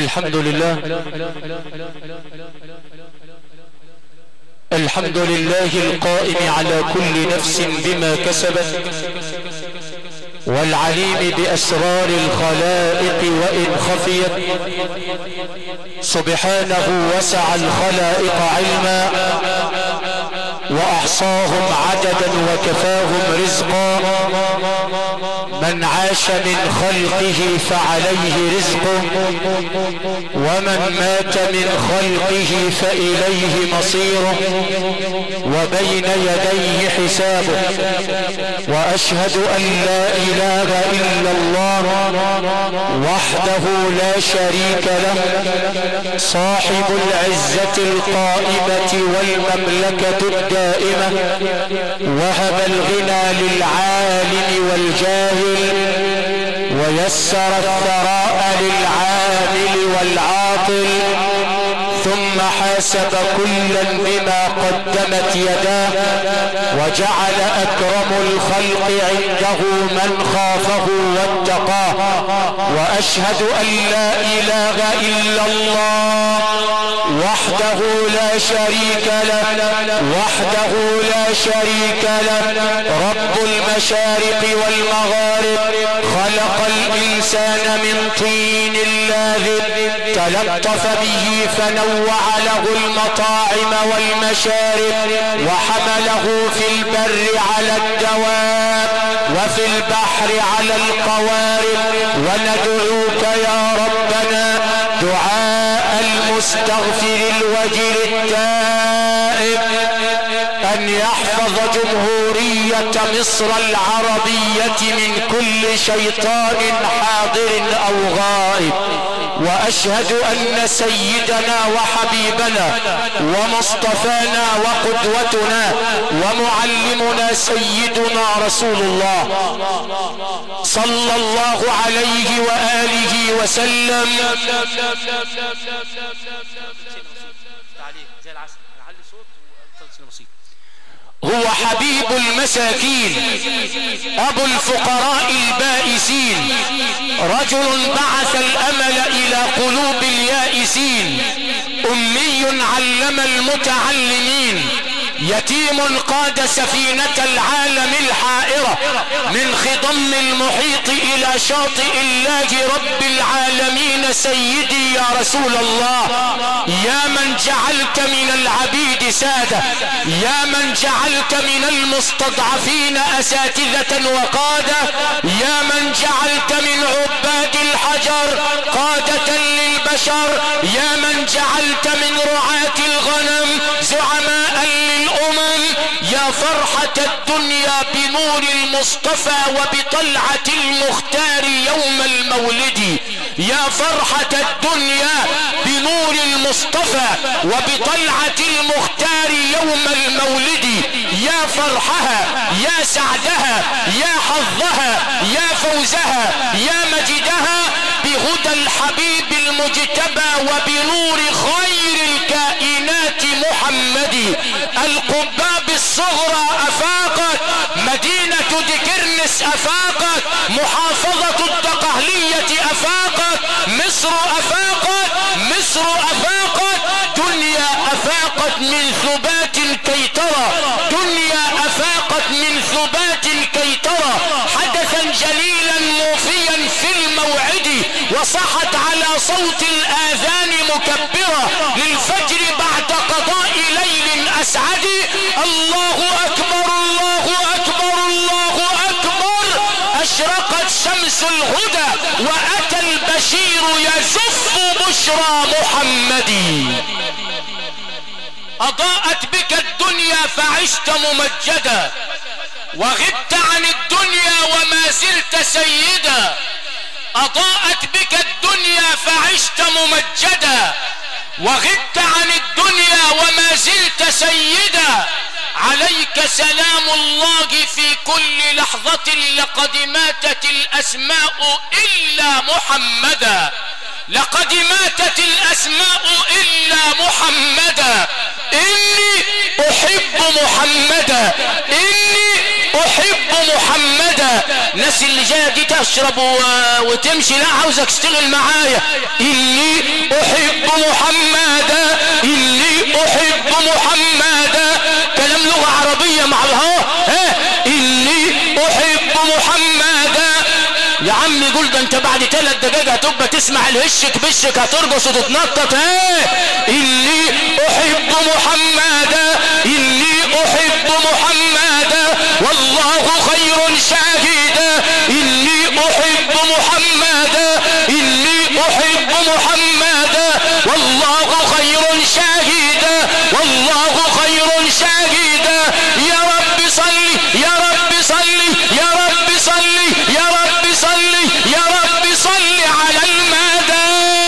الحمد لله الحمد لله القائم على كل نفس بما كسبت والعليم بأسرار الخلائق وإن خفيت. سبحانه وسع الخلائق علما وأحصاهم عددا وكفاهم رزقا. من عاش من خلقه فعليه رزقه ومن مات من خلقه فإليه مصيره وبين يديه حسابه. وأشهد أن لا إله إلا الله وحده لا شريك له صاحب العزة القائمة والمملكة الدائمة. وهب الغنى للعالم والجاهل ويسر الثراء للعامل والعاطل ثم حاسب كلا بما قدمت يداه وجعل أكرم الخلق عنده من خافه واتقاه. وأشهد أن لا إله إلا الله وحده لا شريك له رب المشارق والمغارب خلق الإنسان من طين لاذب تلطف به فنوع له المطاعم والمشارب وحمله في البر على الدواب وفي البحر على القوارب. وندعوك يا ربنا دعاء المستغفر الوجل التائب أن يحفظ جمهورية مصر العربية من كل شيطان حاضر أو غائب. وأشهد أن سيدنا وحبيبنا ومصطفانا وقدوتنا ومعلمنا سيدنا رسول الله صلى الله عليه وآله وسلم هو حبيب المساكين أبو الفقراء البائسين رجل بعث الأمل إلى قلوب اليائسين أمي علم المتعلمين يتيم قاد سفينة العالم الحائرة من خضم المحيط إلى شاطئ الله رب العالمين. سيدي يا رسول الله يا من جعلت من العبيد سادة يا من جعلت من المستضعفين أساتذة وقادة يا من جعلت من عباد الحجر قادة للبشر يا من جعلت من رعاة الغنم زعماء للأمم. يا فرحة الدنيا بنور المصطفى وبطلعة المختار يوم المولد. يا فرحة الدنيا بنور المصطفى وبطلعة المختار يوم المولد. يا فرحها يا سعدها يا حظها يا فوزها يا مجدها بهدى الحبيب المجتبى وبنور خير الكائنات محمد. القباب الصغرى أفاقت مدينة دكرنس أفاقت محافظة الدقهلية أفاقت مصر أفاقت دنيا أفاقت من ثبات كي ترى دنيا أفاقت من ثبات كي ترى حدثا جليلا موفيا في الموعد وصحت على صوت الآذان مكبرة للفجر بعد قضاء ليل أسعد. الله أكبر الله أكبر الله أكبر أشرقت شمس الهدى وأتى البشير يزف بشرى محمد. أضاءت بك الدنيا فعشت ممجدا وغبت عن الدنيا وما زلت سيدا. أضاءت بك الدنيا فعشت ممجدا وغبت عن الدنيا وما زلت سيدا. عليك سلام الله في كل لحظة لقد ماتت الأسماء إلا محمدا لقد ماتت الأسماء إلا محمدا. إني أحب محمدا إني أحب محمدا الناس اللي جايه دي تشرب وتمشي، لا عاوزك تشتغل معايا. إني أحب محمدا، إني أحب محمدا، كلام لغة عربية مع إني أحب محمدا. يا عم قول ده انت بعد 3 دقايق هتبقى تسمع الهشك بشك، هترقص وتتنطط. إني أحب محمدا، إني أحب محمدا والله خير شاهدا. إني أحب محمدا، إني أحب محمدا والله خير شاهدا، والله خير شاهدا. يا رب صلي، يا رب صلي، يا رب صلي، يا رب صلي، يا رب صلي على المدى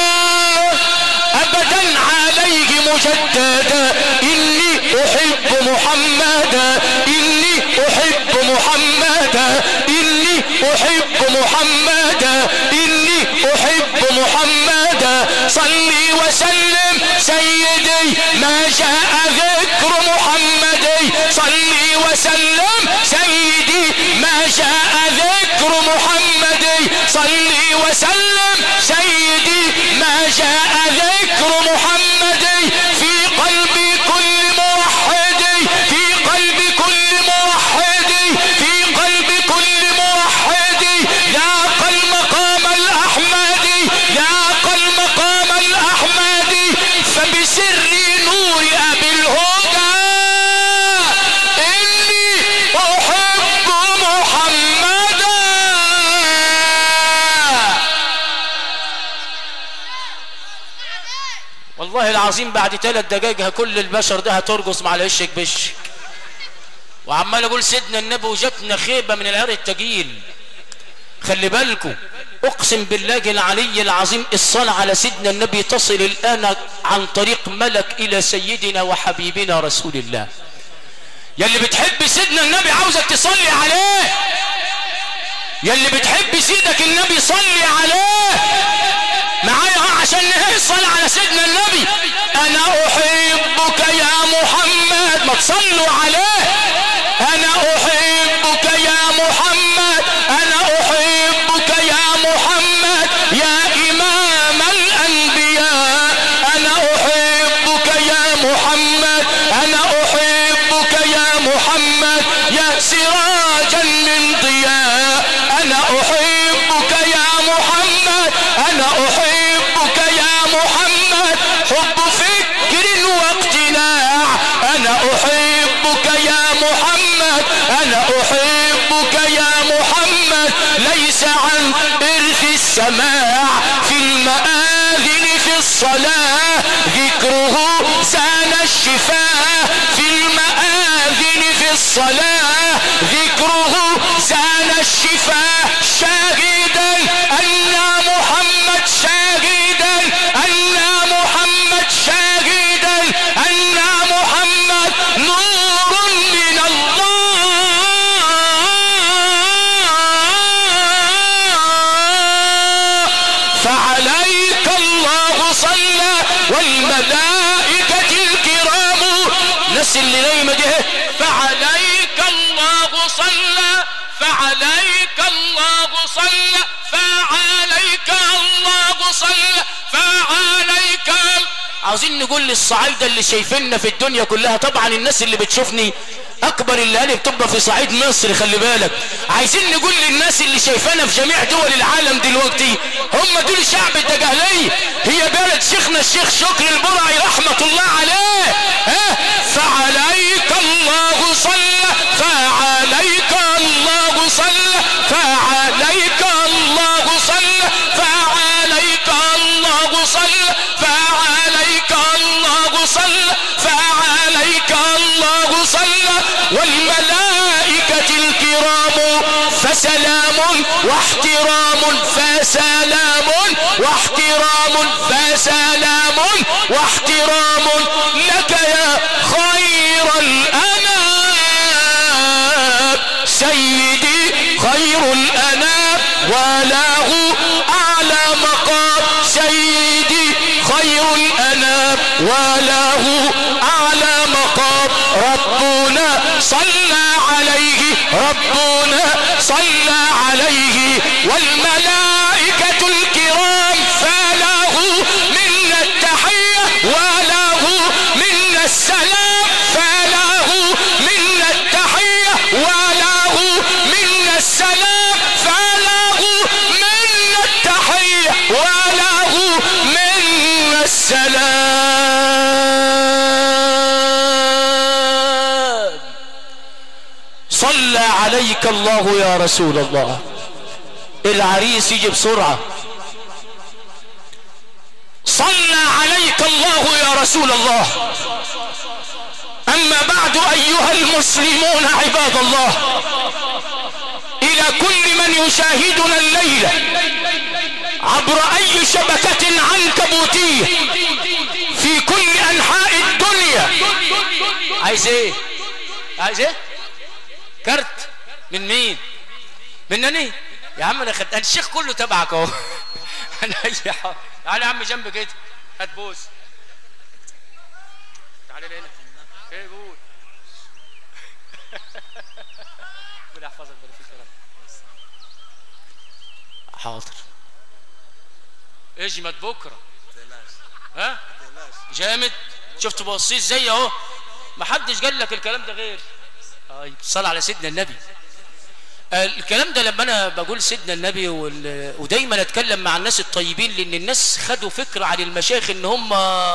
أبدا عليه مجددا. إني أحب محمدا، إني أحب محمدا، إني أحب محمدا، إني أحب محمدا. صلي وسلم سيدي ما جاء ذكر محمدي، صلي وسلم سيدي ما جاء ذكر محمدي، صلي وسلم سيدي ما جاء ذكر محمدي. في قلب كل موحدي، في قلب كل موحدي، في قلب كل موحدي لاق المقام الأحمدي، لاق المقام الأحمدي. فبسر نور أبي الهدى إني أحب محمدا. والله العظيم بعد 3 دقايق كل البشر ده هترقص مع الهشك بشك. وعمال اقول سيدنا النبي وجتنا خيبه من العرق التقيل. خلي بالكم، اقسم بالله العلي العظيم الصلاة على سيدنا النبي تصل الان عن طريق ملك الى سيدنا وحبيبنا رسول الله. يلي بتحب سيدنا النبي عاوزك تصلي عليه، يلي بتحب سيدك النبي صلي عليه معايا عشان نهي الصلاة على سيدنا النبي. انا احبك يا محمد، ما تصلوا عليه. انا احبك يا محمد، انا احبك يا محمد يا امام الانبياء. انا احبك يا محمد، انا احبك يا محمد يا سراجا من ضياء. انا احبك يا محمد، انا احبك يا محمد حب فكر واقتناع. انا احبك يا محمد، انا احبك يا محمد ليس عن ارث السماع. في المآذن في الصلاة ذكره زان الشفاء، في المآذن في الصلاة ذكره زان الشفاء. شاهدا أن محمد، شاهدا أن محمد، شاهدا أن محمد نور من الله. فعليك الله صلى والملائكة الكرام. ناس اللي نايمة دي فعليك الله صلى، فعليك الله صلى، فعليك الله صلى، فعليك. عاوزين نقول للصعايدة اللي شايفيننا في الدنيا كلها، طبعا الناس اللي بتشوفني اكبر الليالي بتبقى في صعيد مصر، خلي بالك. عايزين نقول للناس اللي شايفانا في جميع دول العالم دلوقتي، هم دول شعب الدجهلية، هي بلد شيخنا الشيخ شكري البرعي رحمة الله عليه. فعليك الله صلى، فعليك الله صلى، فعليك الله صلى، فعليك الله صلى، فعليك الله صلى، فعليك الله صلى والملائكة الكرام. فسلام واحترام، فسلام واحترام، فسلام واحترام لك يا خير الأنام. سيدي خير الأنام وله أعلى مقام، سيدي خير الأنام وله أعلى مقام. ربنا صلى عليه، ربنا صلى عليه والملائكة الكرام فله منا التحية وله منا السلام فله منا التحية وله منا السلام فله منا التحية وله منا السلام. صلى عليك الله يا رسول الله. العريس يجي بسرعة. صلى عليك الله يا رسول الله. أما بعد أيها المسلمون عباد الله، إلى كل من يشاهدنا الليلة عبر أي شبكة عنكبوتية في كل أنحاء الدنيا. عايز ايه؟ عايز ايه؟ كارت من مين؟ منني يا عم. انا خدت الشيخ كله تبعك اهو. انا اي حاجه. تعالى يا عم جنب كده هات بوس. تعالى هنا. ايه قول. ربنا يحفظك بارك فيك يا رب. حاضر. اجمد بكره. ها؟ جامد. شفت بصيت زي اهو. ما حدش قال لك الكلام ده غير. طيب صل على سيدنا النبي. الكلام ده لما انا بقول سيدنا النبي ودايما اتكلم مع الناس الطيبين، لان الناس خدوا فكرة عن المشايخ ان هم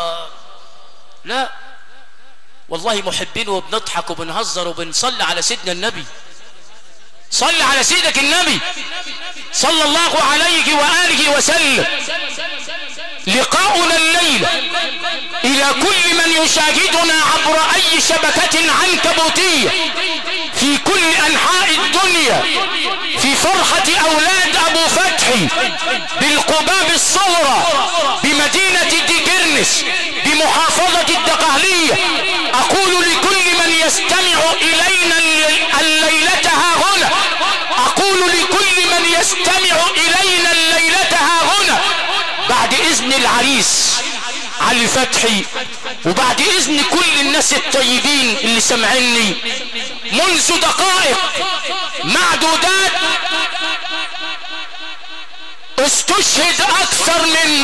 لا والله محبين وبنضحك وبنهزر وبنصلي على سيدنا النبي. صل على سيدك النبي صلى الله عليه وآله وسلم. لقاؤنا الليلة إلى كل من يشاهدنا عبر أي شبكة عنكبوتية في كل أنحاء الدنيا في فرحة أولاد أبو فتحي بالقباب الصغرى بمدينة ديكرنس بمحافظة الدقهلية. أقول لكل من يستمع إلينا الليلة ها هنا، أقول لكل من يستمع إلينا الليلة ها هنا، بعد إذن العريس علي فتحي وبعد إذن كل الناس الطيبين اللي سمعني، منذ دقائق معدودات استشهد أكثر من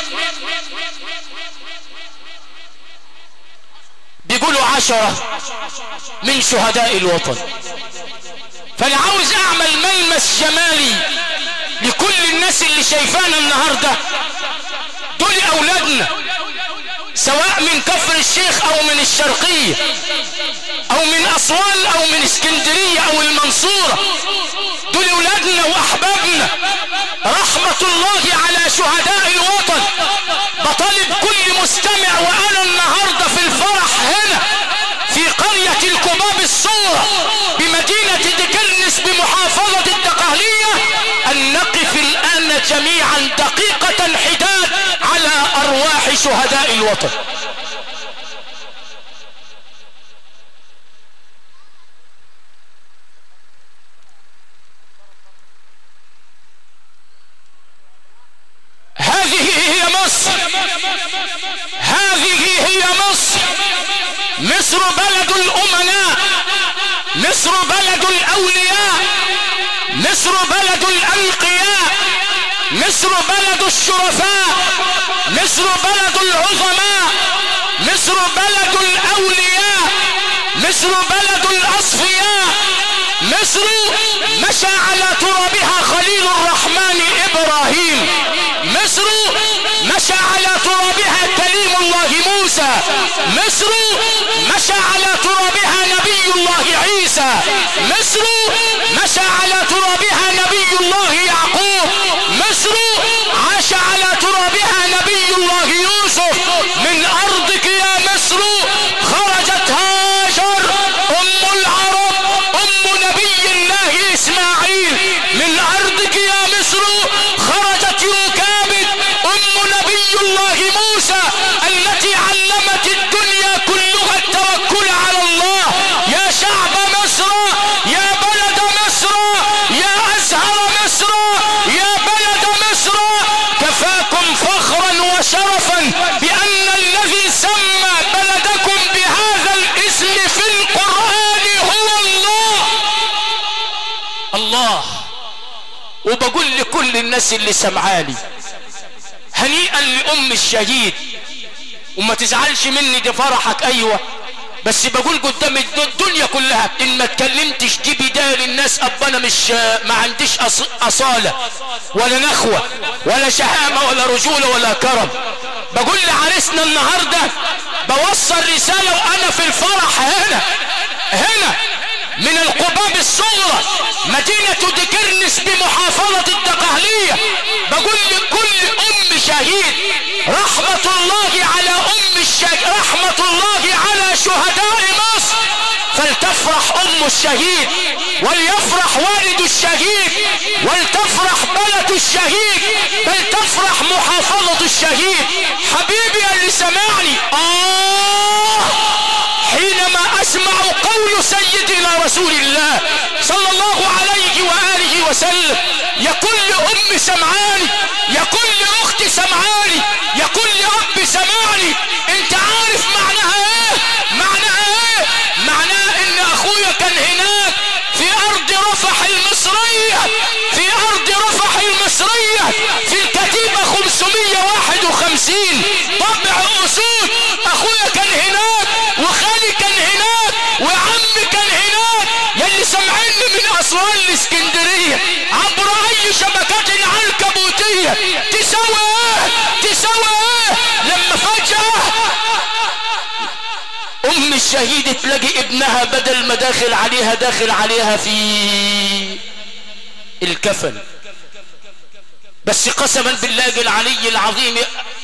بيقولوا 10 من شهداء الوطن. فأنا عاوز أعمل ملمس جمالي لكل الناس اللي شايفانا النهاردة. دول أولادنا سواء من كفر الشيخ أو من الشرقية أو من أسوان أو من اسكندرية أو المنصورة. دول أولادنا وأحبابنا. رحمة الله على شهداء الوطن. بطالب كل مستمع وأنا النهاردة في الفرح هنا في قرية القباب الصغرى بمدينة ديكرنس بمحافظة الدقهلية أن نقف الآن جميعا دقيقة حداد على أرواح شهداء الوطن. هذه هي مصر. هذه هي مصر. مصر بلد الأمناء. مصر بلد الأولياء. مصر بلد الأنقياء. مصر بلد الشرفاء. مصر بلد العظماء. مصر بلد الأولياء. مصر بلد الأصفياء. مصر مشى على ترابها خليل الرحمن إبراهيم. مصر مشى على ترابها كليم الله موسى. مصر مشى على ترابها نبي الله عيسى. مصر مشى على ترابها نبي الله يعقوب. مصر عاش على ترابها نبي الله يوسف. من أرضك يا مصر خرجت هاجر أم العرب أم نبي الله إسماعيل. من أرضك يا مصر خرجت يوكابد أم نبي الله موسى التي علمت الدنيا كلها التوكل على الله. يا شعب مصر يا بلد وبقول لكل الناس اللي سمعاني هنيئا لأم الشهيد، وما تزعلش مني دي فرحك ايوه، بس بقول قدام الدنيا كلها ان ما اتكلمتش دي بداية للناس. انا مش ما عنديش اصالة ولا نخوة ولا شهامة ولا رجولة ولا كرم. بقول لعريسنا النهاردة بوصل رسالة وانا في الفرح هنا من القباب الصغرى مدينة ديكرنس بمحافظة الدقهلية. بقول لكل ام شهيد رحمة الله على ام الشهيد، رحمة الله على شهداء مصر. فلتفرح ام الشهيد وليفرح والد الشهيد ولتفرح بلد الشهيد بل تفرح محافظة الشهيد. حبيبي اللي سمعني حينما اسمع قول سيدنا رسول الله صلى الله عليه وآله وسلم، يا كل ام سمعاني، يا كل اخت سمعاني، يا كل اب سمعني، انت عارف معناها ايه؟ معناها ايه؟ معناها ان اخويا كان هناك في ارض رفح المصرية، في ارض رفح المصرية في الكتيبة 551 طبع اسود. اخويا كان هناك وخالي كان هناك وعمي كان هناك. يلي سمعني من اسوان الاسكندرية عبر اي شبكات عنكبوتية تسوي ايه؟ تسوي ايه لما فجأة ام الشهيد تلاقي ابنها بدل ما داخل عليها داخل عليها في الكفن. بس قسما بالله العلي العظيم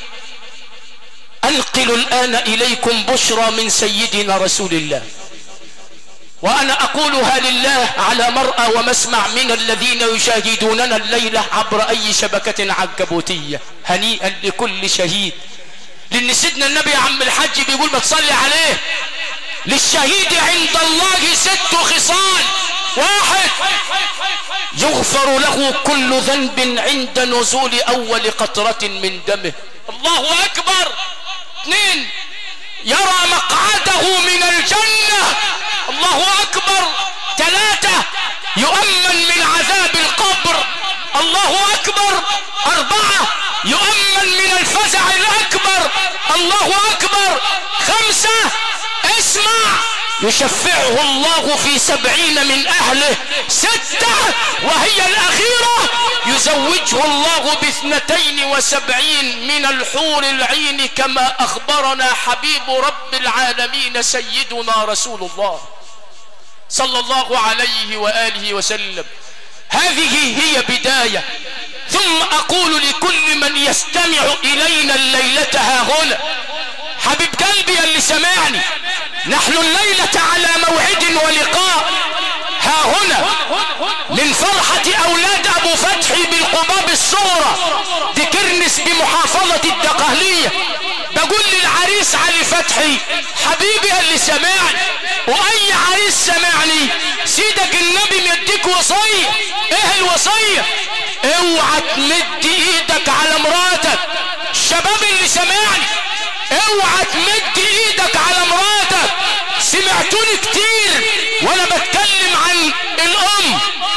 انقل الان اليكم بشرى من سيدنا رسول الله، وانا اقولها لله على مرأى ومسمع من الذين يشاهدوننا الليلة عبر اي شبكة عنكبوتية. هنيئا لكل شهيد، لان سيدنا النبي يا عم الحاج بيقول ما تصلي عليه، للشهيد عند الله 6 خصال: 1 يغفر له كل ذنب عند نزول اول قطرة من دمه، الله اكبر. 2 يرى مقعده من الجنة، الله اكبر. 3 يؤمن من عذاب القبر، الله اكبر. 4 يؤمن من الفزع الاكبر، الله اكبر. 5 اسمع يشفعه الله في 70 من اهله. 6 وهي الاخيرة يزوجه الله ب72 من الحور العين كما اخبرنا حبيب رب العالمين سيدنا رسول الله صلى الله عليه وآله وسلم. هذه هي بداية. ثم اقول لكل من يستمع الينا الليلة ها هنا، حبيب قلبي اللي سمعني، نحن الليلة على موعد ولقاء ها هنا من فرحة اولاد ابو فتحي بالقباب الصغرى ديكرنس بمحافظة الدقهلية. بقول للعريس علي فتحي حبيبي اللي سمعني واي عريس سمعني، سيدك النبي مديك وصية. ايه الوصية؟ اوعى تمد ايدك على مراتك. الشباب اللي سمعني اوعى تمد ايدك على مراتك. سمعتوني كتير وانا بتكلم عن الام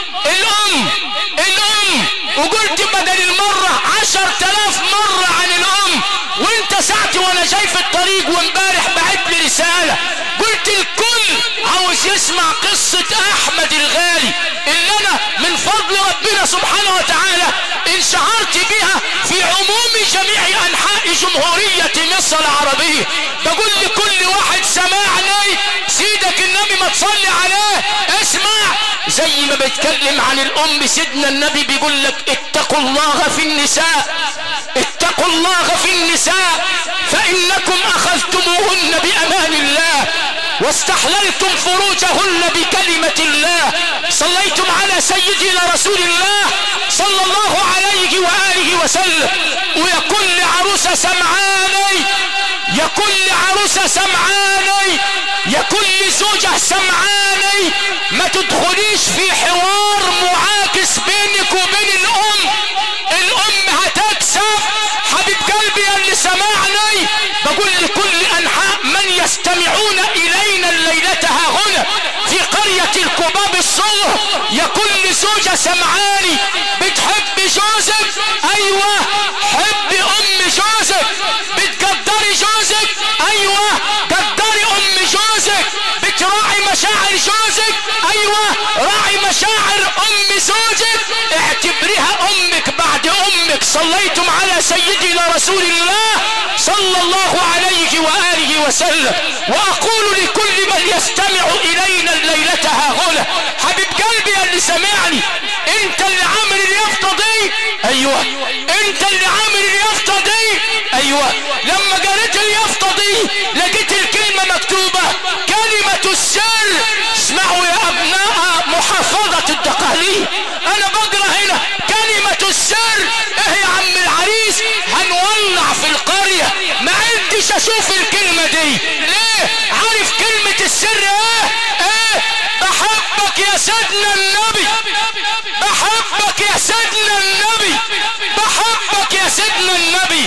وقلت بدل المرة 10,000 مرة عن الام. وانت ساعتي وانا جاي في الطريق وامبارح بعت لي رسالة قلت الكل عاوز يسمع قصة احمد الغالي اللي انا من فضل ربنا سبحانه وتعالى انشهرت بها في عموم جميع انحاء جمهورية مصر العربية. بقول لكل واحد سمعني، سيدك النبي ما تصلي عليه اسمع. زي ما بيتكلم عن الام سيدنا النبي بيقول لك اتقوا الله في النساء، اتقوا الله في النساء فانكم اخذتموهن بامان الله واستحللتم فروجهن بكلمة الله. صليتم على سيدنا رسول الله صلى الله عليه وآله وسلم. ويا كل عروسة سمعاني، يا كل عروسة سمعاني، يا كل زوجة سمعاني، ما تدخليش في حوار معاكس بينك وبين الام. الام هتكسب. حبيب قلبي اللي سمعني بقول لكل انحاء من يستمعون الينا الليلة ها هنا في قرية القباب الصغر، يا كل زوجة سمعاني سيدنا رسول الله صلى الله عليه وآله وسلم. وأقول لكل من يستمع إلينا الليلة هاهنا، حبيب قلبي اللي سمعني، انت اللي عامل اليافطة دي، ايوه انت اللي عامل اليافطة دي، ايوه. لما قريت اليافطة دي لقيت الكلمة مكتوبة كلمة السر. اسمعوا يا ابناء محافظة الدقهلية، انا بقرا هنا كلمة السر. ايه يا عم العريس، هنولع في القرية. ما عنديش اشوف الكلمة دي ليه؟ عارف كلمة السر ايه؟ ايه؟ بحبك يا سيدنا النبي، بحبك يا سيدنا النبي، بحبك يا سيدنا النبي.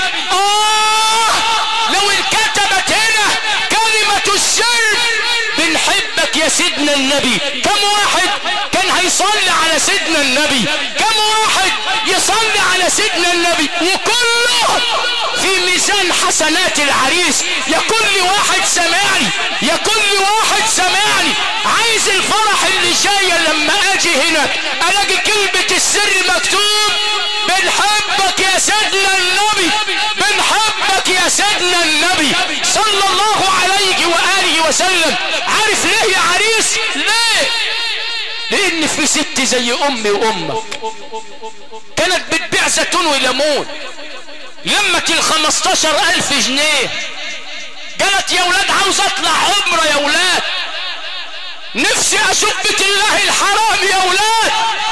لو انكتبت هنا كلمة السر بنحبك يا سيدنا النبي، كم واحد كان هيصلي على سيدنا النبي؟ كم واحد يصلي على سيدنا النبي؟ وكله في ميزان حسنات العريس. يا كل واحد سمعني، يا كل واحد سمعني، عايز الفرح اللي جاي لما اجي هنا الاقي كلمة السر مكتوب بنحبك يا سيدنا النبي، بنحبك يا سيدنا النبي صلى الله عليه وآله وسلم. عارف ليه يا عريس؟ ليه؟ لان في ست زي امي وامك كانت بتبيع زيتون وليمون، لمت 15,000 جنيه، قالت يا ولاد عاوز اطلع عمره يا ولاد، نفسي اشوف بيت الله الحرام يا ولاد.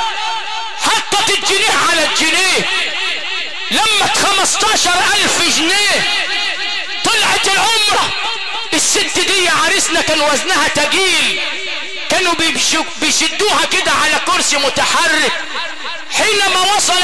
حطت الجنيه على الجنيه، لمت 15,000 جنيه، طلعت العمره. الست دي يا عريسنا كان وزنها تقيل، كانوا بيشدوها كده على كرسي متحرك. حينما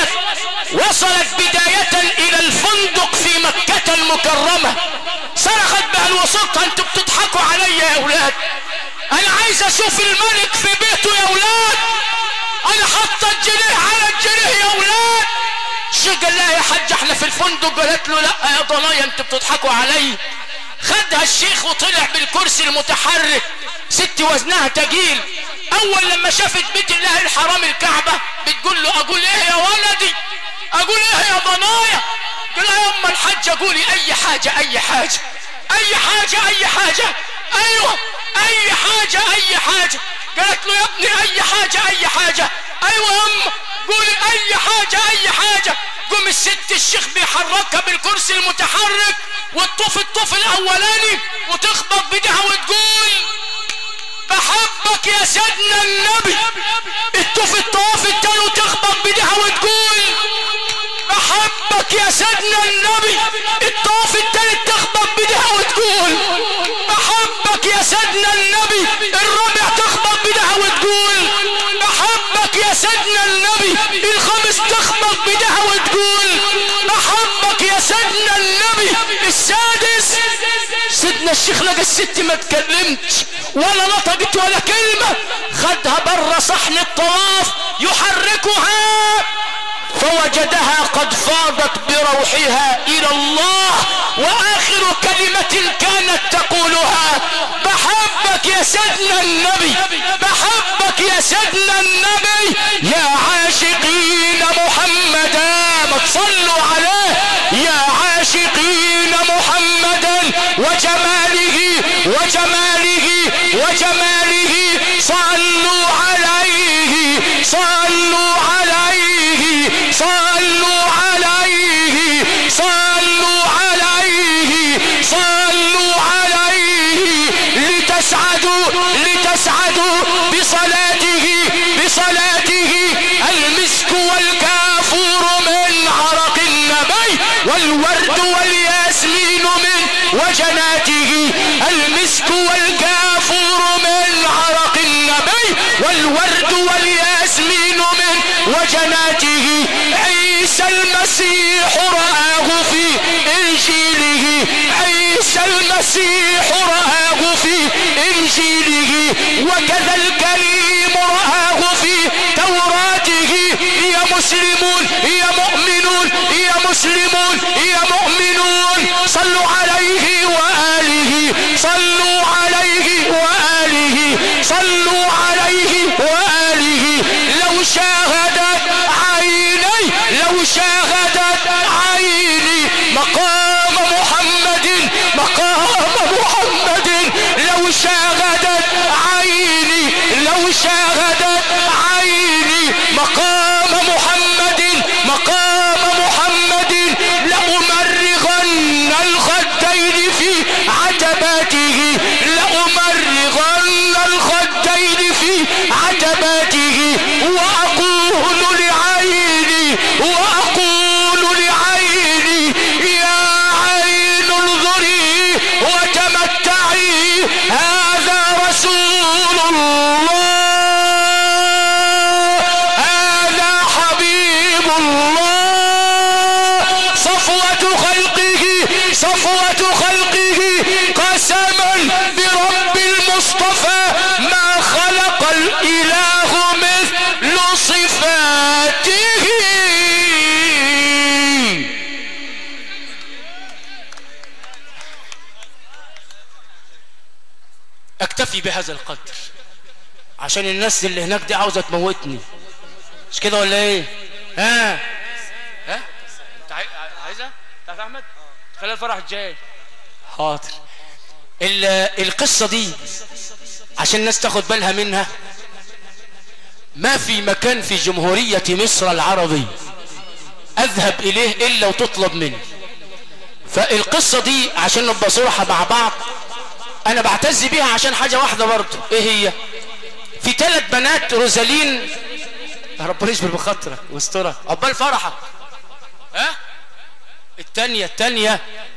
وصلت بداية الى الفندق في مكة المكرمة، صرخت بهالوسطها انتوا بتضحكوا عليا يا اولاد، انا عايز اشوف الملك في بيته يا اولاد، انا حاطه الجنيه على الجنيه يا اولاد. الشيخ قال لها يا حاج احنا في الفندق، قالت له لا يا ضنايا انتوا بتضحكوا علي. خدها الشيخ وطلع بالكرسي المتحرك، ست وزنها تقيل. اول لما شافت بيت الله الحرام الكعبة بتقول له اقول ايه يا ولدي، اقول ايه يا ضنايا؟ قال لها يا ام الحاج قولي اي حاجة، اي حاجة، اي حاجة، اي حاجة، ايوه اي حاجة، اي حاجة. قالت له يا ابني اي حاجة، اي حاجة، ايوه يا ام قولي اي حاجة، اي حاجة. قوم الست الشيخ بيحركها بالكرسي المتحرك وتطوف الطوف الاولاني وتخبط بدها وتقول بحبك يا سيدنا النبي. الطواف التاني وتخبط بدها وتقول بحبك يا سيدنا النبي. الطواف التالت تخبط بدها وتقول بحبك يا سيدنا النبي. الرابع تخبط بدها وتقول بحبك يا سيدنا النبي. الخامس تخبط بدها وتقول بحبك يا سيدنا النبي. السادس سيدنا الشيخ لقى الست ما تكلمتش ولا نطقت ولا كلمة، خدها بره صحن الطواف يحركها فوجدها قد فاضت بروحها الى الله، واخر كلمة كانت تقولها بحبك يا سيدنا النبي، بحبك يا سيدنا النبي. يا عاشقين محمدا ما تصلوا عليه، يا عاشقين محمدا وجماله وجماله وجماله صلوا عليه، صلوا عليه، صلوا عليه، صلوا عليه، صلوا عليه. لتسعدوا لتسعدوا بصلاته بصلاته. المسك والكافور من عرق النبي، والورد والياسمين من وجناته. المسك والكافور من عرق النبي، والورد والياسمين من وجناته. عيسى المسيح رآه في إنجيله، عيسى المسيح رآه في إنجيله، وكذا الكريم رآه في توراته. يا مسلمون يا مؤمنون يا مسلمون يا مؤمنون صلوا عليه وآله، صلوا عليه وآله، صلوا عليه وآله. لو شاهدت عيني، لو شاهدت عيني اكتفي بهذا القدر عشان الناس اللي هناك دي عاوزة تموتني، مش كده ولا ايه؟ ها انت عايزها؟ بتاعت احمد؟ خليها الفرح الجاي. حاضر. القصة دي عشان الناس تاخد بالها منها، ما في مكان في جمهورية مصر العربي اذهب اليه الا وتطلب مني. فالقصة دي عشان نبقى صراحة مع بعض انا بعتز بيها عشان حاجة واحدة برضو. ايه هي؟ في 3 بنات روزالين، ربنا يجبر بخاطرك واسترك عقبال فرحك. التانية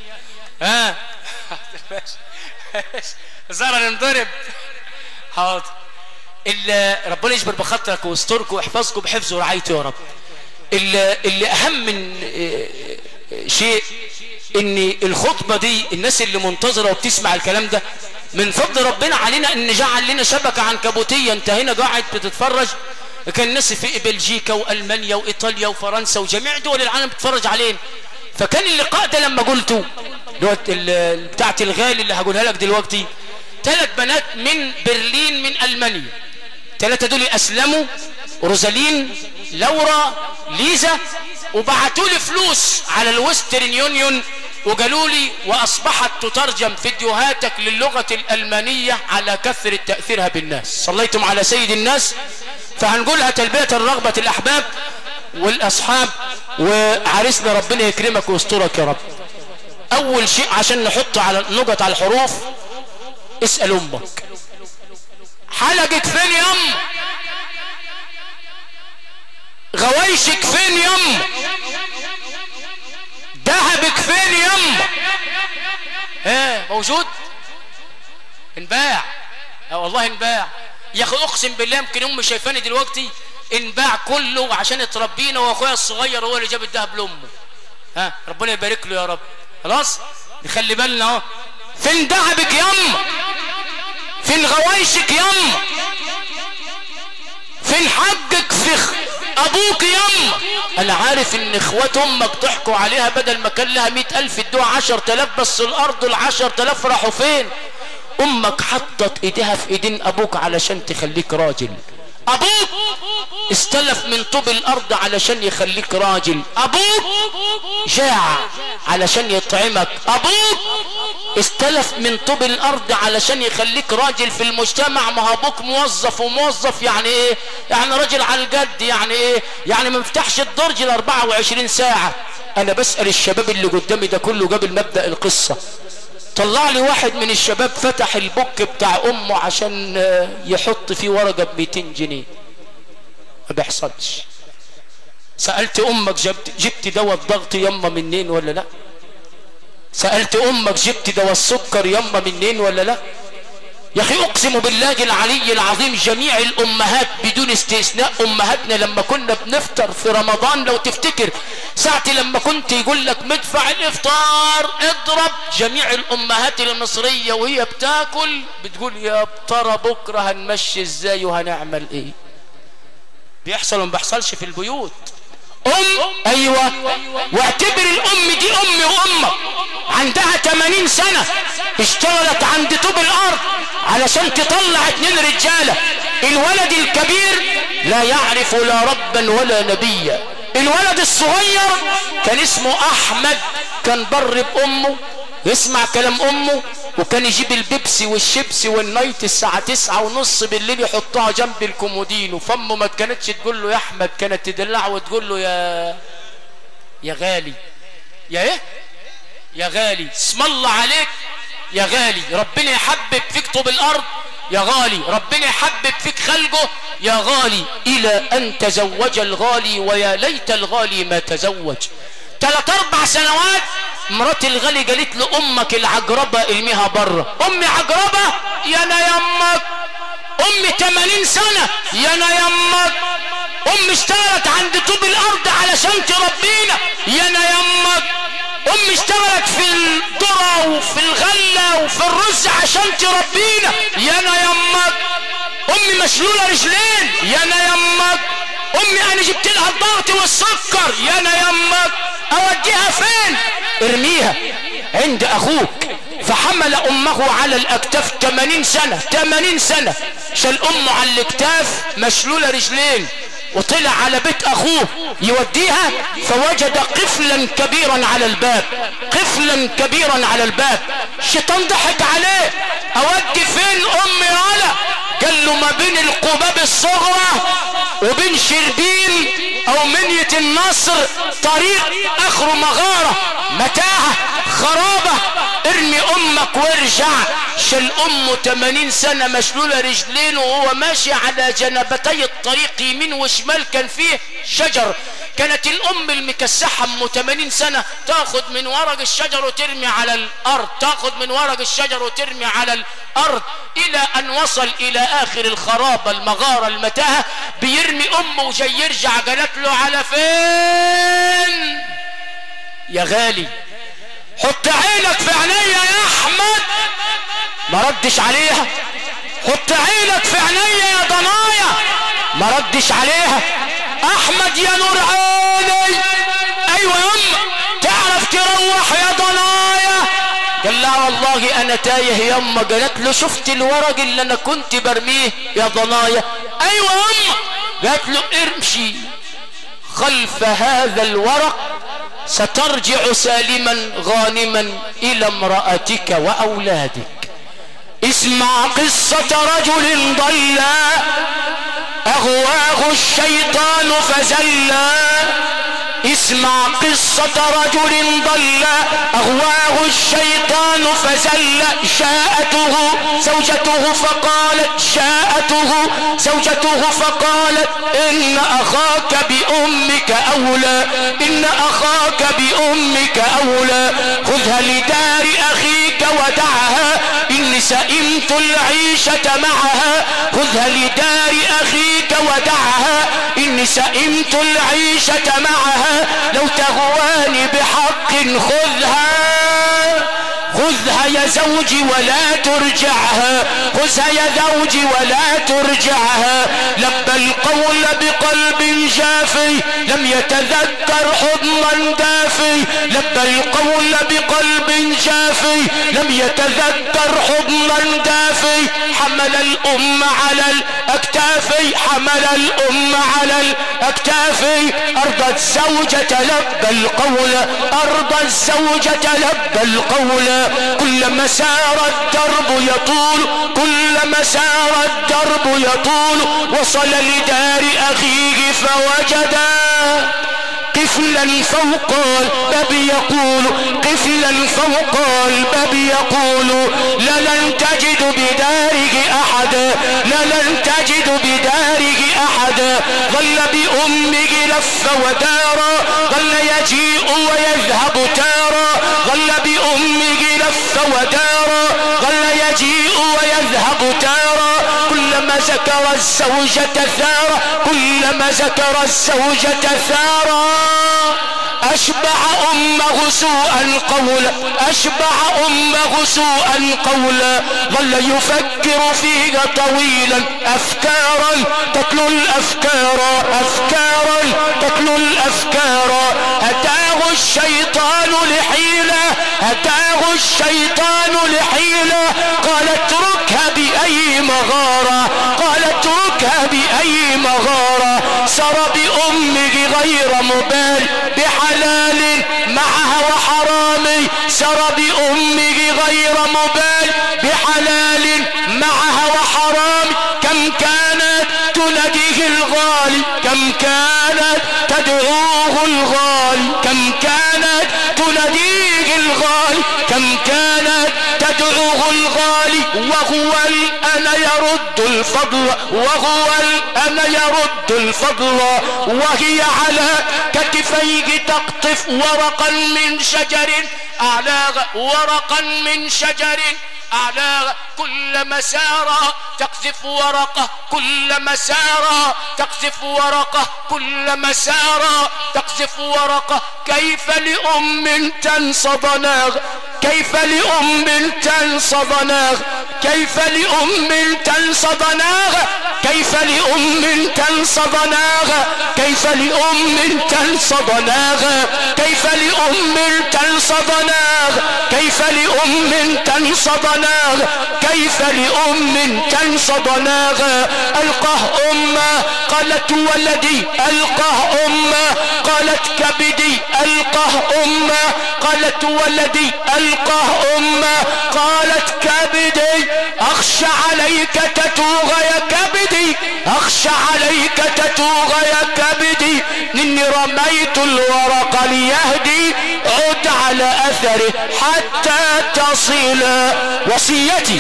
زهرة نضرب. حاضر. ربنا يجبر بخاطرك واستركم واحفظكم بحفظه ورعايته يا رب. اللي اهم من شيء ان الخطبة دي الناس اللي منتظرة وبتسمع الكلام ده من فضل ربنا علينا ان جعل لنا شبكة عنكبوتية. انت هنا قاعد بتتفرج، كان الناس في بلجيكا والمانيا وايطاليا وفرنسا وجميع دول العالم بتتفرج علينا. فكان اللقاء ده لما قلته بتاعت الغالي اللي هقولها لك دلوقتي، 3 بنات من برلين من ألمانيا، 3 دول اسلموا، روزالين، لورا، ليزا، وبعتوا لي فلوس على الويسترن يونيون وقالوا لي واصبحت تترجم فيديوهاتك للغة الألمانية على كثرة تأثيرها بالناس. صليتم على سيد الناس، فهنقولها تلبية الرغبة الأحباب والأصحاب وعريسنا ربنا يكرمك ويسترك يا رب. أول شيء عشان نحط على نقط على الحروف، اسأل أمك حلقك فين يم، غوايشك فين يم، ذهبك فين يم. موجود؟ انباع. والله انباع يا اخي، اقسم بالله يمكن امي شايفاني دلوقتي، انباع كله عشان تربينا، واخويا الصغير هو اللي جاب الذهب لامه. ربنا يبارك له يا رب. خلاص نخلي بالنا اهو. فين ذهبك يم، فين غوايشك يم، فين حقك في ابوك يم. انا عارف ان اخوات امك ضحكوا عليها، بدل ما كان لها 100,000 ادوها 10,000 بس، الارض 10,000 راحوا فين؟ امك حطت ايديها في ايدين ابوك علشان تخليك راجل. ابوك استلف من طوب الارض علشان يخليك راجل. ابوك جاع علشان يطعمك. ابوك استلف من طوب الارض علشان يخليك راجل في المجتمع. ما ابوك موظف، وموظف يعني ايه؟ يعني راجل على الجد. يعني ايه؟ يعني ما مفتحش الدرج 24 ساعة. انا بسأل الشباب اللي قدامي ده كله قبل ما ابدأ القصة، طلع لي واحد من الشباب فتح البوك بتاع امه عشان يحط فيه ورقة ب200 جنيه. ما بيحصلش. سألت امك جبت دواء الضغط يما منين ولا لا؟ سألت امك جبت دواء السكر يما منين ولا لا؟ يا اخي اقسم بالله العلي العظيم جميع الامهات بدون استثناء، امهاتنا لما كنا بنفطر في رمضان لو تفتكر ساعتي لما كنت يقول لك مدفع الافطار اضرب، جميع الامهات المصرية وهي بتاكل بتقول يا ترى بكرة هنمشي ازاي وهنعمل ايه. بيحصل وما بيحصلش في البيوت؟ ايوه. واعتبر الام دي امي وامك، عندها 80 سنة اشتغلت عند طوب الارض علشان تطلع 2 رجالة. الولد الكبير لا يعرف لا ربا ولا نبيا. الولد الصغير كان اسمه احمد، كان بر بامه، يسمع كلام امه، وكان يجيب البيبسي والشيبسي والنايت الساعة 9:30 بالليل يحطها جنب الكومودينو. فامه ما كانتش تقول له يا احمد، كانت تدلعه وتقول له يا غالي. يا ايه؟ يا غالي. اسم الله عليك يا غالي، ربنا يحبب فيك طوب الارض يا غالي، ربنا يحبب فيك خلقه يا غالي. الى ان تزوج الغالي، ويا ليت الغالي ما تزوج. 3-4 سنوات مرات الغالي قالت له امك العقربة ارميها بره. امي عقربة؟ يا انا يمك. امي 80 سنة؟ يا انا يمك. امي اشتغلت عند طوب الارض علشان تربينا؟ يا انا يمك. امي اشتغلت في الذرة وفي الغلة وفي الرز عشان تربينا؟ يا انا يمك. امي مشلولة رجلين؟ يا انا يمك. امي انا جبت لها الضغط والسكر؟ يا انا يمك. اوديها فين؟ ارميها عند اخوك فحمل امه على الاكتاف 80 سنة 80 سنة، شال امه على الاكتاف مشلولة رجلين، وطلع على بيت اخوه يوديها، فوجد قفلا كبيرا على الباب، قفلا كبيرا على الباب. الشيطان ضحك عليه، اودي فين امي يالا؟ قال له ما بين القباب الصغرى وبين شربين او منية النصر طريق اخره مغارة متاهة خرابة، ارمي امك وارجع. شال امه 80 سنة مشلولة رجلين، وهو ماشي على جنبتي الطريق يمين وشمال كان فيه شجر. كانت الام المكسحة ام 80 سنة تاخد من ورق الشجر وترمي على الارض، تاخد من ورق الشجر وترمي على الارض، الى ان وصل الى اخر الخرابة المغارة المتاهة. بيرمي امه وجاي يرجع، قالت له على فين يا غالي؟ حط عينك في عينيا يا احمد. ما ردش عليها. حط عينك في عينيا يا ضنايا. ما ردش عليها. احمد يا نور عيني. ايوه يا ام، تعرف تروح يا ضنايا؟ قال لها والله انا تايه يا ام. قالت له شفت الورق اللي انا كنت برميه يا ضنايا؟ ايوه يا ام. قالت له امشي خلف هذا الورق سترجع سالما غانما الى امرأتك واولادك. اسمع قصة رجل ضل اغواه الشيطان فزلا. اسمع قصة رجل ضل اغواه الشيطان فزل. شاءته فقالت ان اخاك بامك اولى، ان اخاك بامك اولى. خذها لدار اخيك ودعها اني سئمت العيشة معها. خذها لدار اخيك ودعها اني سئمت العيشة معها. لو تغواني بحق خذها يا زوجي ولا ترجعها. خذها يا زوجي ولا ترجعها. لبى القول بقلب جافي لم يتذكر حضنا دافي. لبى القول بقلب جافي لم يتذكر حضنا دافي. حمل الأم على الأكتاف، حمل الأم على الأكتاف. أرضى الزوجة لبى القول، أرضى الزوجة لبى القول. كلما سار الدرب يطول، كلما سار الدرب يطول. وصل لدار أخيه فوجدا قفلا فوق الباب يقول، قفلا فوق الباب يقول. لن تجد بداره أحدا، لن تجد بداره أحدا. ظل بأمه لف ودارا، ظل يجيء ويذهب تارا. ظل بأمه لف ودارا، ظل يجيء ويذهب تارا. كلما ذكر الزوجة ثارا، كلما ذكر الزوجة ثارا. أشبع أمه سوءا قولا، أشبع أمه سوءا قولا. ظل يفكر فيها طويلا، أفكارا تتلو الأفكار، أفكارا تتلو الأفكار. أتاه الشيطان لحيلة، أتاه الشيطان لحيلة. قال اتركها بأي مغارة، قال اتركها بأي مغارة. سر بأمه غير مبال بحلال معها وحرام. سر بأمه غير مبال بحلال معها وحرام. كم كانت تناديه الغالي، كم كانت تدعوه الغالي، كم كانت تناديه الغالي، كم كانت تدعوه الغالي. وهو الآن يرد الفضل، وهو الآن يرد الفضل. وهي على كتفيه تقطف ورقا من شجر أعلاها، ورقا من شجر أعلاها. كلما سار تقذف ورقة، كلما سار تقذف ورقة، كلما سار تقذف ورقة. كيف لأم تنسى ضناها، كيف لأم تنسى ضناها كيف لأم تنسى ضناها كيف لأم تنسى ضناها كيف لأم تنسى ضناها كيف لأم تنسى ضناها كيف لأم تنسى ضناها كيف لأم تنسى ضناها ألقاه أمه قالت ولدي ألقاه أمه قالت كبدي ألقاه أمه قالت ولدي ألقاه أمه قالت كبدي أخشى عليك تتوغ يا كبدي أخشى عليك تتوغ يا كبدي إني رميت الورق ليهدي عد على أثره حتى تصل. وصيتي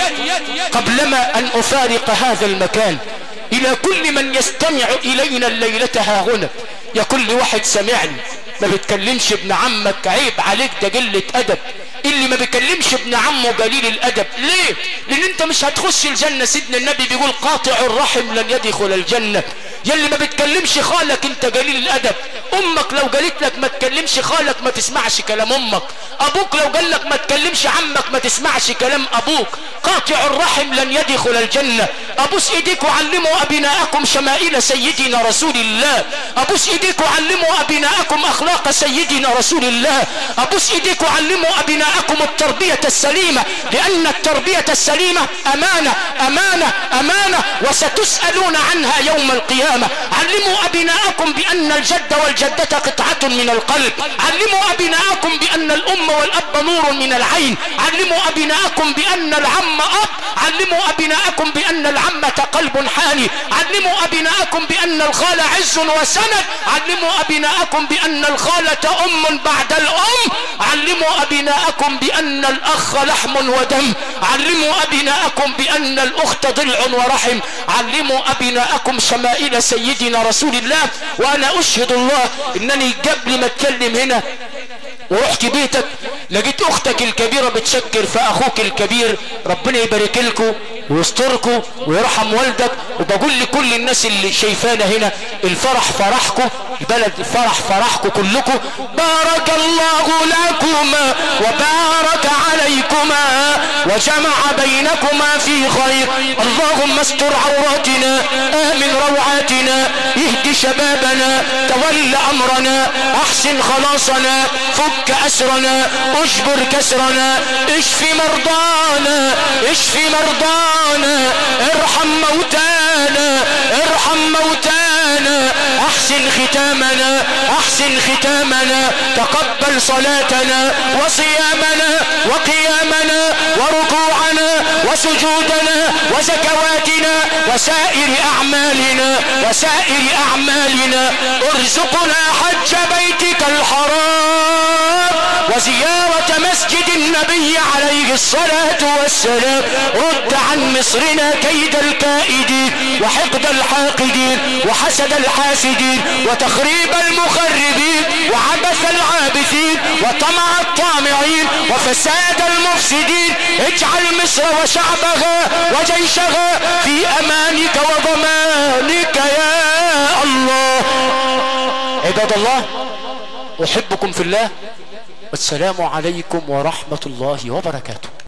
قبلما أن أفارق هذا المكان إلى كل من يستمع إلينا الليلة هاهنا، يا كل واحد سمعني ما بتكلمش ابن عمك عيب عليك، ده قلة أدب. اللي ما بيكلمش ابن عمه قليل الأدب. ليه؟ لأن انت مش هتخش الجنة. سيدنا النبي بيقول قاطع الرحم لن يدخل الجنة. يلي ما بتكلمش خالك انت قليل الأدب. امك لو قالت لك ما تكلمش خالك ما تسمعش كلام امك. ابوك لو قال لك ما تكلمش عمك ما تسمعش كلام ابوك. قاطع الرحم لن يدخل الجنة. ابوس ايديك وعلموا ابناءكم شمائل سيدنا رسول الله. ابوس ايديك وعلموا ابناءكم اخلاق سيدنا رسول الله. ابوس ايديك وعلموا ابناءكم التربية السليمة، لان التربية السليمة امانة امانة امانة وستسألون عنها يوم القيامة. علموا ابناءكم بان الجد والجدة قطعة من القلب. علموا ابناءكم بان الام والاب نور من العين. علموا ابناءكم بان العم اب. علموا ابناءكم بان العمة قلب حاني. علموا ابناءكم بان الخال عز وسند. علموا ابناءكم بان الخالة ام بعد الام. علموا ابناءكم بان الاخ لحم ودم. علموا ابناءكم بان الاخت ضلع ورحم. علموا ابناءكم شمائل سيدنا رسول الله. وانا اشهد الله انني قبل ما اتكلم هنا ورحت بيتك لقيت اختك الكبيرة بتشكر في اخوك الكبير. ربنا يبارك لكم ويستركم ويرحم والدك. وبقول لكل الناس اللي شايفانا هنا الفرح فرحكم، البلد الفرح فرحكم كلكم. بارك الله لكما وبارك عليكما وجمع بينكما في خير. اللهم استر عوراتنا، امن روعاتنا، اهد شبابنا، تول امرنا، احسن خلاصنا، فك اسرنا، اجبر كسرنا، اشف مرضانا، اشف مرضانا، ارحم موتانا، ارحم موتانا، احسن ختامنا، احسن ختامنا، تقبل صلاتنا وصيامنا وقيامنا وركوعنا وسجودنا وزكواتنا وسائر اعمالنا وسائر اعمالنا. ارزقنا حج بيتك الحرام وزيارة مسجد النبي عليه الصلاة والسلام. رد عن مصرنا كيد الكائدين وحقد الحاقدين وحسد الحاسدين وتخريب المخربين وعبث العابثين وطمع الطامعين وفساد المفسدين. اجعل مصر وشعبها وجيشها في امانك وضمانك يا الله. عباد الله احبكم في الله والسلام عليكم ورحمة الله وبركاته.